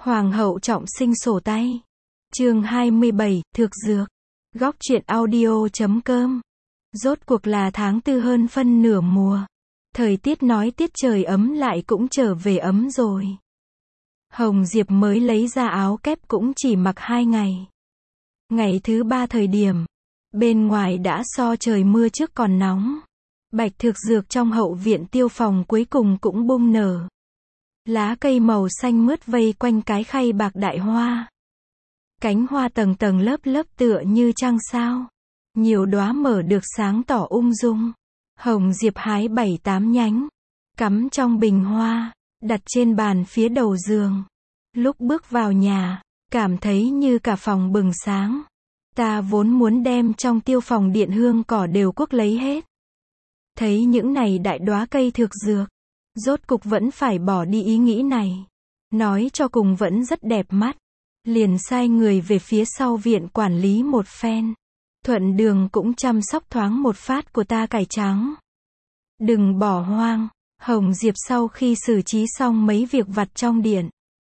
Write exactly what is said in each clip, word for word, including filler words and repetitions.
Hoàng hậu trọng sinh sổ tay. Chương hai mươi bảy, thực dược. Góc truyện audio chấm com. Rốt cuộc là tháng tư hơn phân nửa mùa. Thời tiết nói tiết trời ấm lại cũng trở về ấm rồi. Hồng Diệp mới lấy ra áo kép cũng chỉ mặc hai ngày. Ngày thứ ba thời điểm, bên ngoài đã so trời mưa trước còn nóng. Bạch thực dược trong hậu viện tiêu phòng cuối cùng cũng bung nở. Lá cây màu xanh mướt vây quanh cái khay bạc đại hoa. Cánh hoa tầng tầng lớp lớp tựa như trăng sao. Nhiều đóa mở được sáng tỏ ung dung. Hồng Diệp hái bảy tám nhánh, cắm trong bình hoa, đặt trên bàn phía đầu giường. Lúc bước vào nhà, cảm thấy như cả phòng bừng sáng. Ta vốn muốn đem trong tiêu phòng điện hương cỏ đều cuốc lấy hết. Thấy những này đại đóa cây thực dược, rốt cục vẫn phải bỏ đi ý nghĩ này. Nói cho cùng vẫn rất đẹp mắt. Liền sai người về phía sau viện quản lý một phen. Thuận đường cũng chăm sóc thoáng một phát của ta cải trắng. Đừng bỏ hoang. Hồng Diệp sau khi xử trí xong mấy việc vặt trong điện,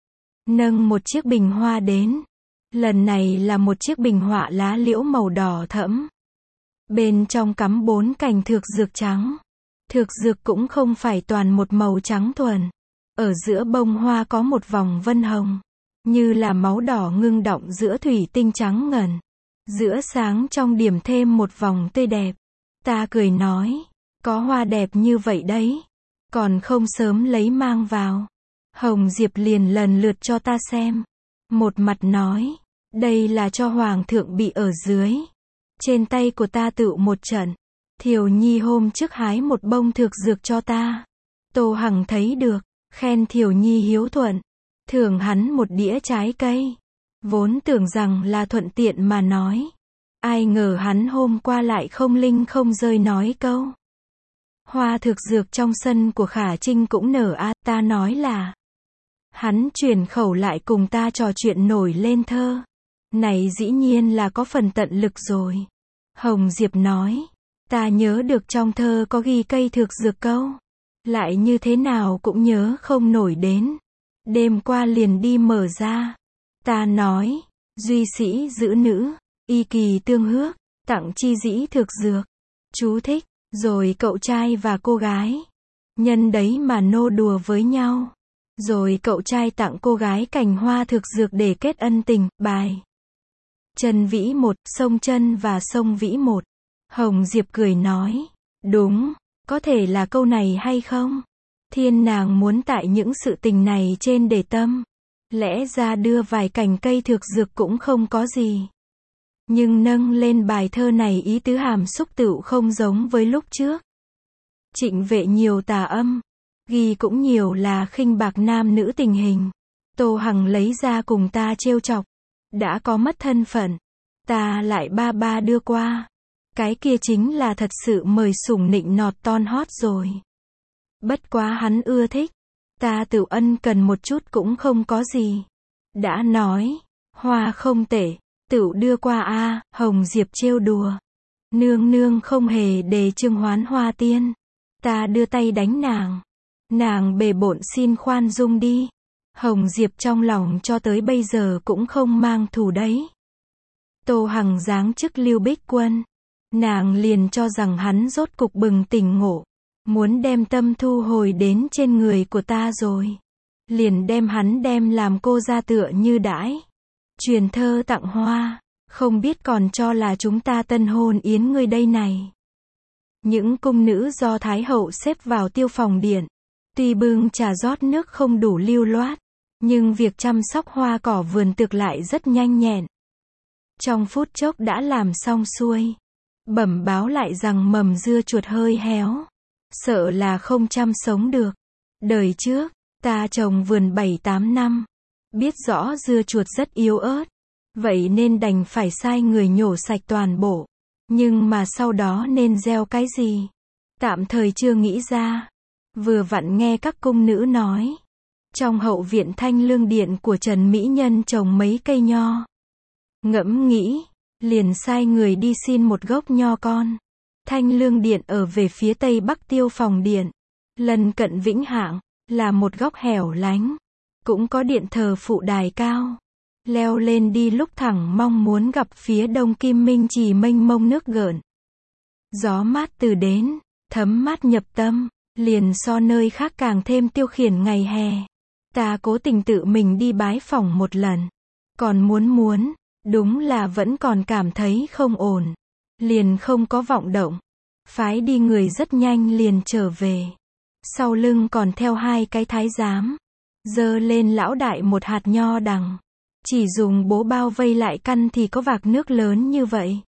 nâng một chiếc bình hoa đến. Lần này là một chiếc bình họa lá liễu màu đỏ thẫm. Bên trong cắm bốn cành thực dược trắng. Thực dược cũng không phải toàn một màu trắng thuần. Ở giữa bông hoa có một vòng vân hồng, như là máu đỏ ngưng đọng giữa thủy tinh trắng ngần. Giữa sáng trong điểm thêm một vòng tươi đẹp. Ta cười nói, có hoa đẹp như vậy đấy, còn không sớm lấy mang vào. Hồng Diệp liền lần lượt cho ta xem. Một mặt nói, đây là cho hoàng thượng bị ở dưới. Trên tay của ta tựu một trận. Thiều Nhi hôm trước hái một bông thực dược cho ta. Tô Hằng thấy được, khen Thiều Nhi hiếu thuận, thưởng hắn một đĩa trái cây. Vốn tưởng rằng là thuận tiện mà nói. Ai ngờ hắn hôm qua lại không linh không rơi nói câu. Hoa thực dược trong sân của Khả Trinh cũng nở a, ta nói là. Hắn chuyển khẩu lại cùng ta trò chuyện nổi lên thơ. Này dĩ nhiên là có phần tận lực rồi. Hồng Diệp nói, ta nhớ được trong thơ có ghi cây thực dược câu. Lại như thế nào cũng nhớ không nổi đến. Đêm qua liền đi mở ra. Ta nói, duy sĩ giữ nữ, y kỳ tương hước, tặng chi dĩ thực dược. Chú thích, rồi cậu trai và cô gái. Nhân đấy mà nô đùa với nhau. Rồi cậu trai tặng cô gái cành hoa thực dược để kết ân tình, bài. Trần Vĩ một, sông Trân và sông Vĩ một. Hồng Diệp cười nói, đúng, có thể là câu này hay không? Thiên nàng muốn tại những sự tình này trên để tâm. Lẽ ra đưa vài cành cây thực dược cũng không có gì. Nhưng nâng lên bài thơ này ý tứ hàm xúc tựu không giống với lúc trước. Trịnh Vệ nhiều tà âm, ghi cũng nhiều là khinh bạc nam nữ tình hình. Tô Hằng lấy ra cùng ta trêu chọc. Đã có mất thân phận, ta lại ba ba đưa qua. Cái kia chính là thật sự mời sủng nịnh nọt ton hót rồi. Bất quá hắn ưa thích. Ta tự ân cần một chút cũng không có gì. Đã nói, hoa không tệ, tự đưa qua a. Hồng Diệp trêu đùa. Nương nương không hề đề trưng hoán hoa tiên. Ta đưa tay đánh nàng. Nàng bề bộn xin khoan dung đi. Hồng Diệp trong lòng cho tới bây giờ cũng không mang thù đấy. Tô Hằng giáng chức Lưu Bích Quân. Nàng liền cho rằng hắn rốt cục bừng tỉnh ngộ. Muốn đem tâm thu hồi đến trên người của ta rồi. Liền đem hắn đem làm cô ra tựa như đãi. Truyền thơ tặng hoa. Không biết còn cho là chúng ta tân hôn yến ngươi đây này. Những cung nữ do Thái hậu xếp vào tiêu phòng điện. Tuy bưng trà rót nước không đủ lưu loát. Nhưng việc chăm sóc hoa cỏ vườn tược lại rất nhanh nhẹn. Trong phút chốc đã làm xong xuôi. Bẩm báo lại rằng mầm dưa chuột hơi héo. Sợ là không chăm sống được. Đời trước, ta trồng vườn bảy tám năm. Biết rõ dưa chuột rất yếu ớt. Vậy nên đành phải sai người nhổ sạch toàn bộ. Nhưng mà sau đó nên gieo cái gì? Tạm thời chưa nghĩ ra. Vừa vặn nghe các cung nữ nói. Trong hậu viện Thanh Lương Điện của Trần Mỹ Nhân trồng mấy cây nho. Ngẫm nghĩ, liền sai người đi xin một gốc nho con. Thanh Lương Điện ở về phía tây bắc tiêu phòng điện. Lần cận Vĩnh Hạng, là một góc hẻo lánh. cũng có điện thờ phụ đài cao. Leo lên đi lúc thẳng mong muốn gặp phía đông Kim Minh Trì mênh mông nước gợn. Gió mát từ đến, thấm mát nhập tâm, liền so nơi khác càng thêm tiêu khiển ngày hè. Ta cố tình tự mình đi bái phỏng một lần. Còn muốn muốn, đúng là vẫn còn cảm thấy không ổn. Liền không có vọng động. Phái đi người rất nhanh liền trở về. Sau lưng còn theo hai cái thái giám. Giơ lên lão đại một hạt nho đằng. Chỉ dùng bố bao vây lại căn thì có vạc nước lớn như vậy.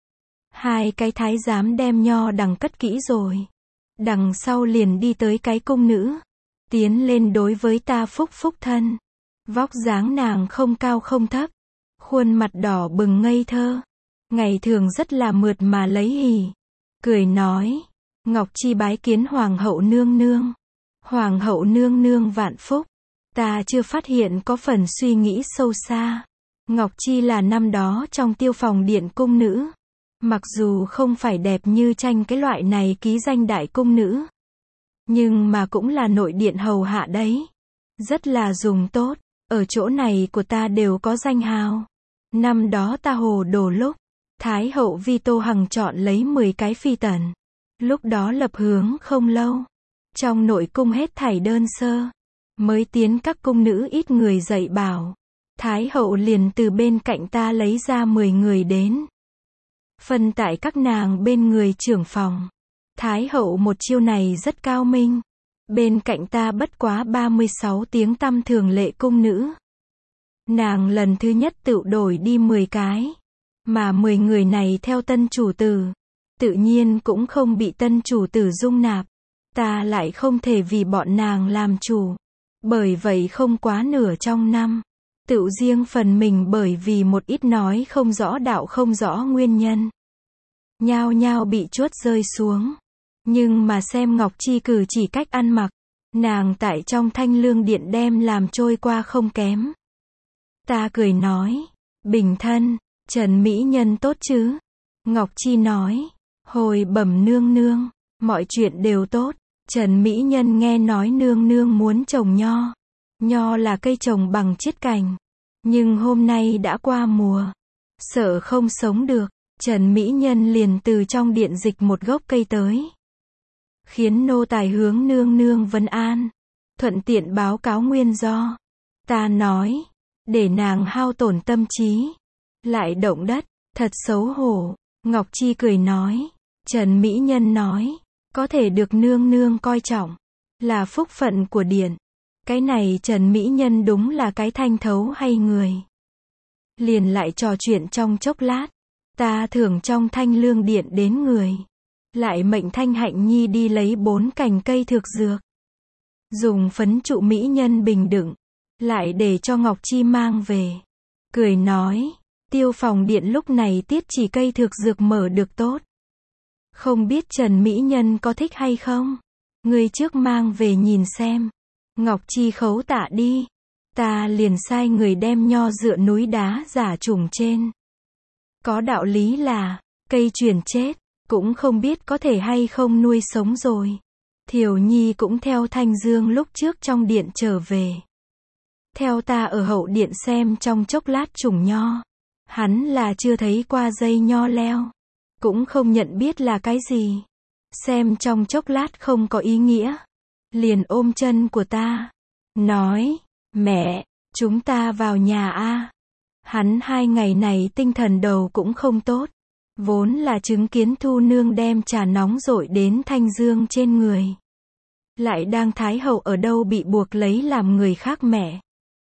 Hai cái thái giám đem nho đằng cất kỹ rồi. Đằng sau liền đi tới cái cung nữ. Tiến lên đối với ta phúc phúc thân. Vóc dáng nàng không cao không thấp. Khuôn mặt đỏ bừng ngây thơ. Ngày thường rất là mượt mà lấy hỉ. Cười nói. Ngọc Chi bái kiến hoàng hậu nương nương. Hoàng hậu nương nương vạn phúc. Ta chưa phát hiện có phần suy nghĩ sâu xa. Ngọc Chi là năm đó trong tiêu phòng điện cung nữ. Mặc dù không phải đẹp như tranh cái loại này ký danh đại cung nữ. Nhưng mà cũng là nội điện hầu hạ đấy. Rất là dùng tốt. Ở chỗ này của ta đều có danh hào. Năm đó ta hồ đồ lúc. Thái hậu Vi Tô Hằng chọn lấy mười cái phi tần. Lúc đó lập hướng không lâu. Trong nội cung hết thảy đơn sơ. Mới tiến các cung nữ ít người dạy bảo. Thái hậu liền từ bên cạnh ta lấy ra mười người đến. Phân tại các nàng bên người trưởng phòng. Thái hậu một chiêu này rất cao minh. Bên cạnh ta bất quá ba mươi sáu tiếng tăm thường lệ cung nữ. Nàng lần thứ nhất tự đổi đi mười cái. Mà mười người này theo tân chủ tử. Tự nhiên cũng không bị tân chủ tử dung nạp. Ta lại không thể vì bọn nàng làm chủ. Bởi vậy không quá nửa trong năm. Tự riêng phần mình bởi vì một ít nói không rõ đạo không rõ nguyên nhân. Nhao nhao bị chuốt rơi xuống. Nhưng mà xem Ngọc Chi cử chỉ cách ăn mặc. Nàng tại trong Thanh Lương Điện đem làm trôi qua không kém. Ta cười nói. Bình thân, Trần Mỹ Nhân tốt chứ? Ngọc Chi nói. Hồi bẩm nương nương, mọi chuyện đều tốt. Trần Mỹ Nhân nghe nói nương nương muốn trồng nho. Nho là cây trồng bằng chiết cành. Nhưng hôm nay đã qua mùa. Sợ không sống được. Trần Mỹ Nhân liền từ trong điện dịch một gốc cây tới. Khiến nô tài hướng nương nương vấn an. Thuận tiện báo cáo nguyên do. Ta nói. Để nàng hao tổn tâm trí. Lại động đất. Thật xấu hổ. Ngọc Chi cười nói. Trần Mỹ Nhân nói. Có thể được nương nương coi trọng. Là phúc phận của điện. Cái này Trần Mỹ Nhân đúng là cái thanh thấu hay người. Liền lại trò chuyện trong chốc lát. Ta thưởng trong Thanh Lương Điện đến người. Lại mệnh Thanh Hạnh Nhi đi lấy bốn cành cây thực dược. Dùng phấn trụ mỹ nhân bình đựng. Lại để cho Ngọc Chi mang về. Cười nói. Tiêu phòng điện lúc này tiết chỉ cây thực dược mở được tốt. Không biết Trần Mỹ Nhân có thích hay không? Người trước mang về nhìn xem. Ngọc Chi khấu tạ đi. Ta liền sai người đem nho dựa núi đá giả trùng trên. Có đạo lý là, cây chuyển chết, cũng không biết có thể hay không nuôi sống rồi. Thiều Nhi cũng theo Thanh Dương lúc trước trong điện trở về. Theo ta ở hậu điện xem trong chốc lát trùng nho. Hắn là chưa thấy qua dây nho leo. Cũng không nhận biết là cái gì. Xem trong chốc lát không có ý nghĩa. Liền ôm chân của ta. Nói, mẹ, chúng ta vào nhà a. Hắn hai ngày này tinh thần đầu cũng không tốt. Vốn là chứng kiến Thu Nương đem trà nóng rội đến Thanh Dương trên người. Lại đang Thái Hậu ở đâu bị buộc lấy làm người khác mẹ.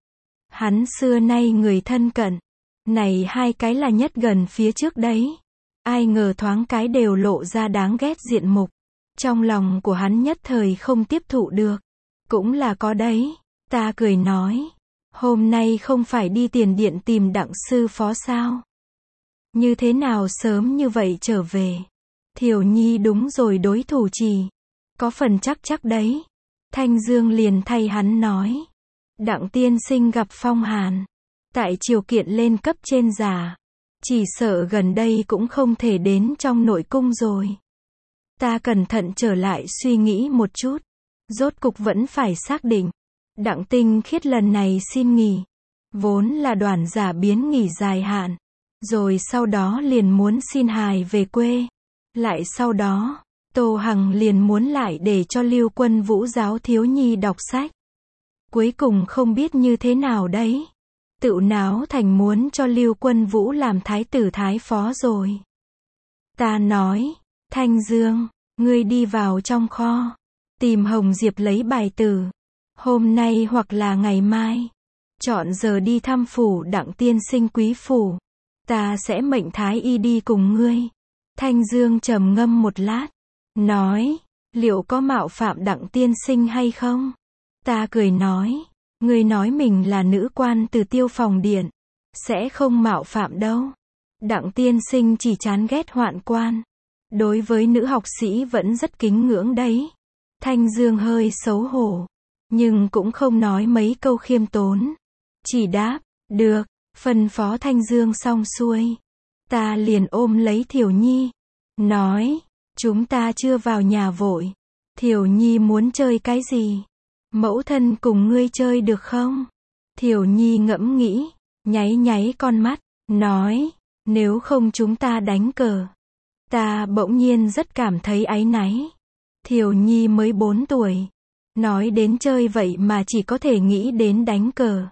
Hắn xưa nay người thân cận. Này hai cái là nhất gần phía trước đấy. Ai ngờ thoáng cái đều lộ ra đáng ghét diện mục. Trong lòng của hắn nhất thời không tiếp thụ được. Cũng là có đấy. Ta cười nói. Hôm nay không phải đi tiền điện tìm đặng sư phó sao? Như thế nào sớm như vậy trở về? Thiều Nhi đúng rồi đối thủ trì. Có phần chắc chắc đấy. Thanh Dương liền thay hắn nói. Đặng tiên sinh gặp phong hàn. Tại triều kiện lên cấp trên giả. Chỉ sợ gần đây cũng không thể đến trong nội cung rồi. Ta cẩn thận trở lại suy nghĩ một chút. Rốt cục vẫn phải xác định. Đặng Tinh Khiết lần này xin nghỉ. Vốn là Đoàn Giả Biến nghỉ dài hạn. Rồi sau đó liền muốn xin hài về quê. Lại sau đó, Tô Hằng liền muốn lại để cho Lưu Quân Vũ giáo thiếu nhi đọc sách. Cuối cùng không biết như thế nào đấy. Tựu náo thành muốn cho Lưu Quân Vũ làm thái tử thái phó rồi. Ta nói, Thanh Dương, ngươi đi vào trong kho. Tìm Hồng Diệp lấy bài tử. Hôm nay hoặc là ngày mai. Chọn giờ đi thăm phủ Đặng tiên sinh quý phủ. Ta sẽ mệnh thái y đi cùng ngươi. Thanh Dương trầm ngâm một lát. Nói, liệu có mạo phạm Đặng tiên sinh hay không? Ta cười nói, ngươi nói mình là nữ quan từ Tiêu Phòng Điện. Sẽ không mạo phạm đâu. Đặng tiên sinh chỉ chán ghét hoạn quan. Đối với nữ học sĩ vẫn rất kính ngưỡng đấy. Thanh Dương hơi xấu hổ. Nhưng cũng không nói mấy câu khiêm tốn. Chỉ đáp, được, phân phó Thanh Dương xong xuôi. Ta liền ôm lấy Thiểu Nhi. Nói, chúng ta chưa vào nhà vội. Thiểu Nhi muốn chơi cái gì? Mẫu thân cùng ngươi chơi được không? Thiểu Nhi ngẫm nghĩ, nháy nháy con mắt, nói, nếu không chúng ta đánh cờ. Ta bỗng nhiên rất cảm thấy áy náy. Thiểu Nhi mới bốn tuổi. Nói đến chơi vậy mà chỉ có thể nghĩ đến đánh cờ.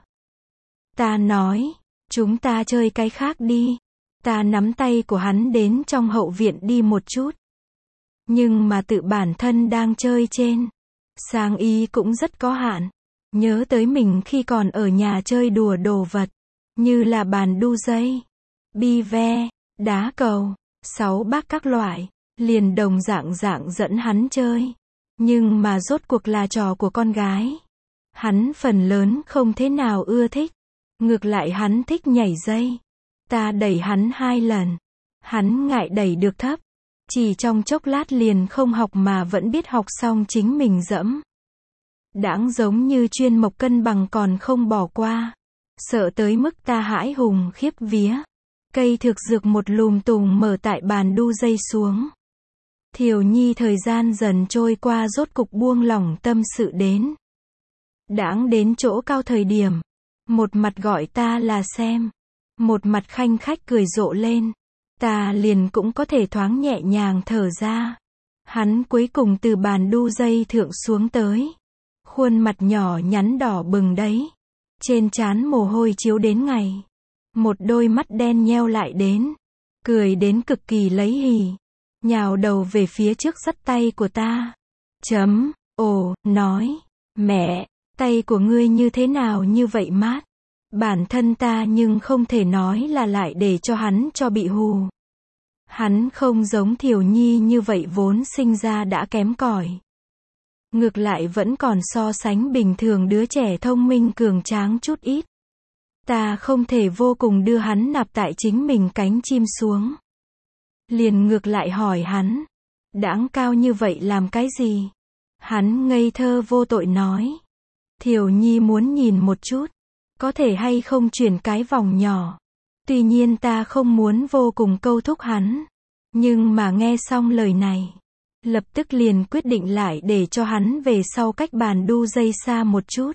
Ta nói, chúng ta chơi cái khác đi. Ta nắm tay của hắn đến trong hậu viện đi một chút. Nhưng mà tự bản thân đang chơi trên. Sáng ý cũng rất có hạn. Nhớ tới mình khi còn ở nhà chơi đùa đồ vật. Như là bàn đu dây, bi ve, đá cầu, sáu bác các loại. Liền đồng dạng dạng dẫn hắn chơi. Nhưng mà rốt cuộc là trò của con gái. Hắn phần lớn không thế nào ưa thích. Ngược lại hắn thích nhảy dây. Ta đẩy hắn hai lần. Hắn ngại đẩy được thấp. Chỉ trong chốc lát liền không học mà vẫn biết học xong chính mình dẫm. Đãng giống như chuyên mộc cân bằng còn không bỏ qua. Sợ tới mức ta hãi hùng khiếp vía. Cây thực dược một lùm tùng mở tại bàn đu dây xuống. Thiểu Nhi thời gian dần trôi qua rốt cục buông lỏng tâm sự đến. Đãng đến chỗ cao thời điểm. Một mặt gọi ta là xem. Một mặt khanh khách cười rộ lên. Ta liền cũng có thể thoáng nhẹ nhàng thở ra. Hắn cuối cùng từ bàn đu dây thượng xuống tới. Khuôn mặt nhỏ nhắn đỏ bừng đấy. Trên trán mồ hôi chiếu đến ngày. Một đôi mắt đen nheo lại đến. Cười đến cực kỳ lấy hỉ. Nhào đầu về phía trước dắt tay của ta. Chấm, ồ, nói. Mẹ, tay của ngươi như thế nào như vậy mát? Bản thân ta nhưng không thể nói là lại để cho hắn cho bị hù. Hắn không giống Thiểu Nhi như vậy vốn sinh ra đã kém cỏi. Ngược lại vẫn còn so sánh bình thường đứa trẻ thông minh cường tráng chút ít. Ta không thể vô cùng đưa hắn nạp tại chính mình cánh chim xuống. Liền ngược lại hỏi hắn. Đãng cao như vậy làm cái gì? Hắn ngây thơ vô tội nói. Thiểu Nhi muốn nhìn một chút. Có thể hay không chuyển cái vòng nhỏ. Tuy nhiên ta không muốn vô cùng câu thúc hắn. Nhưng mà nghe xong lời này. Lập tức liền quyết định lại để cho hắn về sau cách bàn đu dây xa một chút.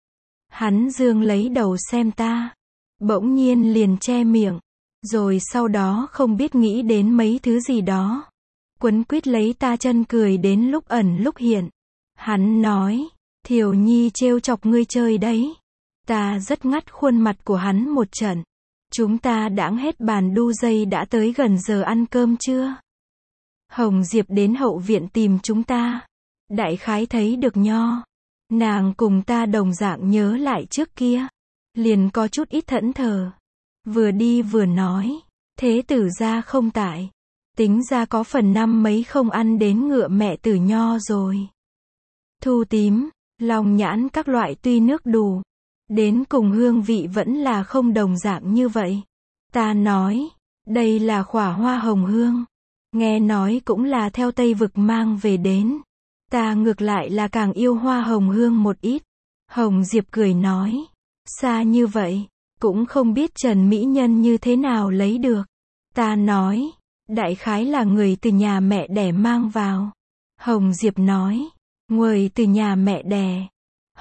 Hắn dương lấy đầu xem ta. Bỗng nhiên liền che miệng. Rồi sau đó không biết nghĩ đến mấy thứ gì đó. Quấn quýt lấy ta chân cười đến lúc ẩn lúc hiện. Hắn nói. Thiểu Nhi trêu chọc ngươi chơi đấy. Ta rất ngắt khuôn mặt của hắn một trận. Chúng ta đãng hết bàn đu dây đã tới gần giờ ăn cơm chưa? Hồng Diệp đến hậu viện tìm chúng ta. Đại khái thấy được Nho. Nàng cùng ta đồng dạng nhớ lại trước kia. Liền có chút ít thẫn thờ. Vừa đi vừa nói. Thế tử gia không tại. Tính ra có phần năm mấy không ăn đến ngựa mẹ tử Nho rồi. Thu tím, long nhãn các loại tuy nước đủ. Đến cùng hương vị vẫn là không đồng dạng như vậy. Ta nói. Đây là khỏa hoa hồng hương. Nghe nói cũng là theo Tây Vực mang về đến. Ta ngược lại là càng yêu hoa hồng hương một ít. Hồng Diệp cười nói. Xa như vậy. Cũng không biết Trần Mỹ Nhân như thế nào lấy được. Ta nói. Đại khái là người từ nhà mẹ đẻ mang vào. Hồng Diệp nói. Người từ nhà mẹ đẻ.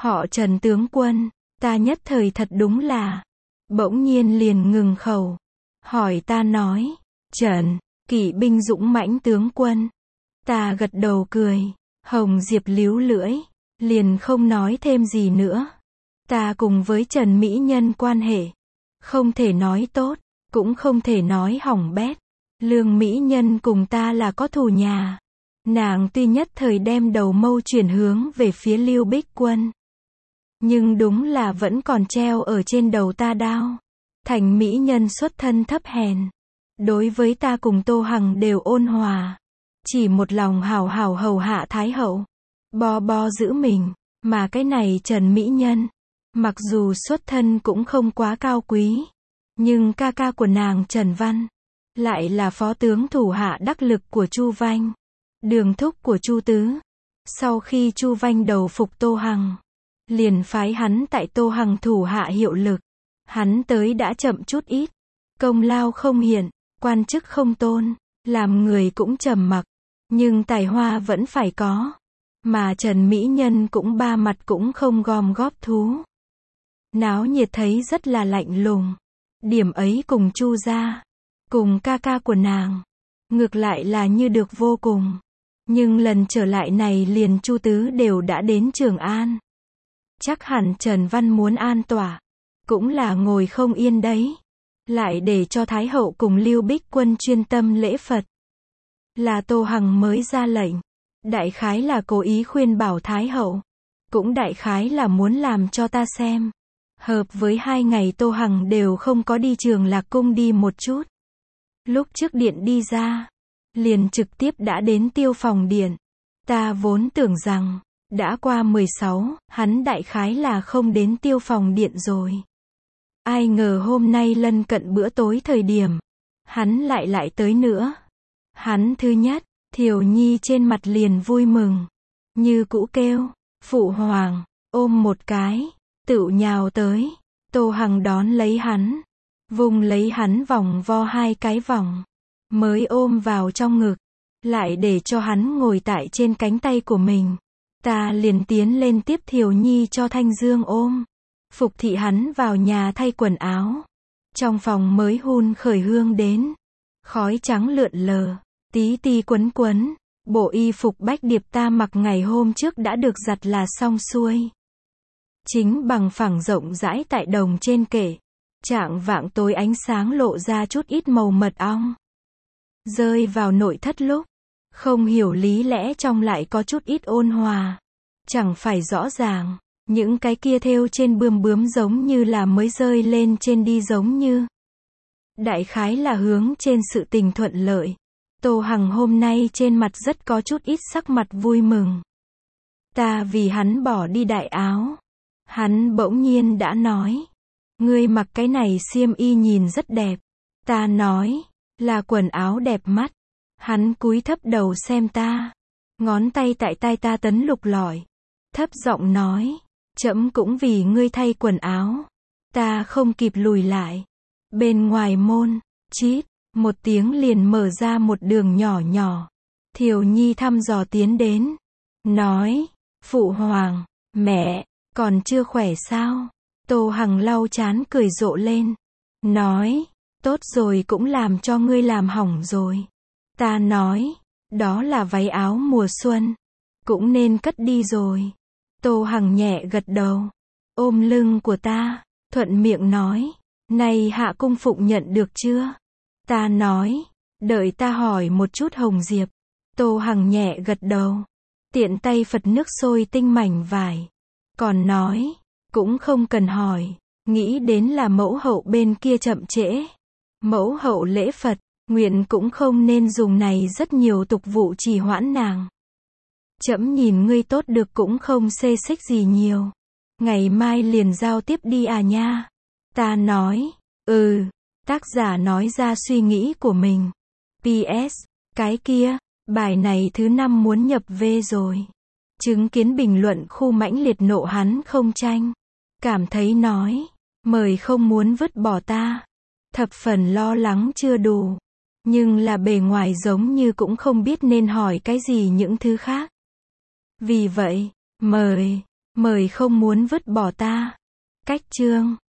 Họ Trần tướng quân, ta nhất thời thật đúng là, bỗng nhiên liền ngừng khẩu. Hỏi ta nói, Trần, kỵ binh dũng mãnh tướng quân. Ta gật đầu cười, Hồng Diệp líu lưỡi, liền không nói thêm gì nữa. Ta cùng với Trần Mỹ Nhân quan hệ, không thể nói tốt, cũng không thể nói hỏng bét. Lương Mỹ Nhân cùng ta là có thù nhà. Nàng tuy nhất thời đem đầu mâu chuyển hướng về phía Lưu Bích Quân, nhưng đúng là vẫn còn treo ở trên đầu ta đao. Thành Mỹ Nhân xuất thân thấp hèn, đối với ta cùng Tô Hằng đều ôn hòa, chỉ một lòng hảo hảo hầu hạ Thái hậu, bo bo giữ mình. Mà cái này Trần Mỹ Nhân, mặc dù xuất thân cũng không quá cao quý, nhưng ca ca của nàng Trần Văn lại là phó tướng thủ hạ đắc lực của Chu Vanh, đường thúc của Chu Tứ. Sau khi Chu Vanh đầu phục Tô Hằng, liền phái hắn tại Tô Hằng thủ hạ hiệu lực. Hắn tới đã chậm chút ít, công lao không hiện, quan chức không tôn, làm người cũng trầm mặc, nhưng tài hoa vẫn phải có. Mà Trần Mỹ Nhân cũng ba mặt cũng không gom góp thú. Náo nhiệt thấy rất là lạnh lùng. Điểm ấy cùng Chu gia, cùng ca ca của nàng, ngược lại là như được vô cùng. Nhưng lần trở lại này liền Chu Tứ đều đã đến Trường An. Chắc hẳn Trần Văn muốn an tỏa, cũng là ngồi không yên đấy. Lại để cho Thái hậu cùng Lưu Bích Quân chuyên tâm lễ Phật. Là Tô Hằng mới ra lệnh. Đại khái là cố ý khuyên bảo Thái hậu. Cũng đại khái là muốn làm cho ta xem. Hợp với hai ngày Tô Hằng đều không có đi Trường Lạc Cung đi một chút. Lúc trước điện đi ra, liền trực tiếp đã đến Tiêu Phòng điện. Ta vốn tưởng rằng, đã qua mười sáu, hắn đại khái là không đến Tiêu Phòng điện rồi. Ai ngờ hôm nay lân cận bữa tối thời điểm, hắn lại lại tới nữa. Hắn thứ nhất, Thiều Nhi trên mặt liền vui mừng, như cũ kêu, phụ hoàng, ôm một cái, tựu nhào tới. Tô Hằng đón lấy hắn, vùng lấy hắn vòng vo hai cái vòng, mới ôm vào trong ngực, lại để cho hắn ngồi tại trên cánh tay của mình. Ta liền tiến lên tiếp Thiều Nhi cho Thanh Dương ôm, phục thị hắn vào nhà thay quần áo. Trong phòng mới hun khởi hương đến, khói trắng lượn lờ, tí ti quấn quấn. Bộ y phục bách điệp ta mặc ngày hôm trước đã được giặt là xong xuôi. Chính bằng phẳng rộng rãi tại đồng trên kệ. Trạng vạng tối ánh sáng lộ ra chút ít màu mật ong. Rơi vào nội thất lúc, không hiểu lý lẽ trong lại có chút ít ôn hòa. Chẳng phải rõ ràng, những cái kia thêu trên bươm bướm giống như là mới rơi lên trên đi giống như. Đại khái là hướng trên sự tình thuận lợi. Tô Hằng hôm nay trên mặt rất có chút ít sắc mặt vui mừng. Ta vì hắn bỏ đi đại áo. Hắn bỗng nhiên đã nói. Ngươi mặc cái này xiêm y nhìn rất đẹp. Ta nói, là quần áo đẹp mắt. Hắn cúi thấp đầu xem ta. Ngón tay tại tai ta tấn lục lọi. Thấp giọng nói, trẫm cũng vì ngươi thay quần áo. Ta không kịp lùi lại. Bên ngoài môn, chít, một tiếng liền mở ra một đường nhỏ nhỏ. Thiều Nhi thăm dò tiến đến. Nói, phụ hoàng, mẹ, còn chưa khỏe sao? Tô Hằng lau chán cười rộ lên. Nói, tốt rồi cũng làm cho ngươi làm hỏng rồi. Ta nói, đó là váy áo mùa xuân. Cũng nên cất đi rồi. Tô Hằng nhẹ gật đầu. Ôm lưng của ta, thuận miệng nói. Này hạ cung phụng nhận được chưa? Ta nói, đợi ta hỏi một chút Hồng Diệp. Tô Hằng nhẹ gật đầu. Tiện tay phật nước sôi tinh mảnh vải. Còn nói, cũng không cần hỏi. Nghĩ đến là mẫu hậu bên kia chậm trễ. Mẫu hậu lễ Phật, nguyện cũng không nên dùng này rất nhiều tục vụ trì hoãn nàng. Trẫm nhìn ngươi tốt được cũng không xê xích gì nhiều. Ngày mai liền giao tiếp đi à nha. Ta nói, ừ. Tác giả nói ra suy nghĩ của mình. pê ét, cái kia, bài này thứ năm muốn nhập về rồi. Chứng kiến bình luận khu mãnh liệt nộ hắn không tranh. Cảm thấy nói, mời không muốn vứt bỏ ta. Thập phần lo lắng chưa đủ. Nhưng là bề ngoài giống như cũng không biết nên hỏi cái gì những thứ khác. Vì vậy, mời, Mời không muốn vứt bỏ ta. Cách chương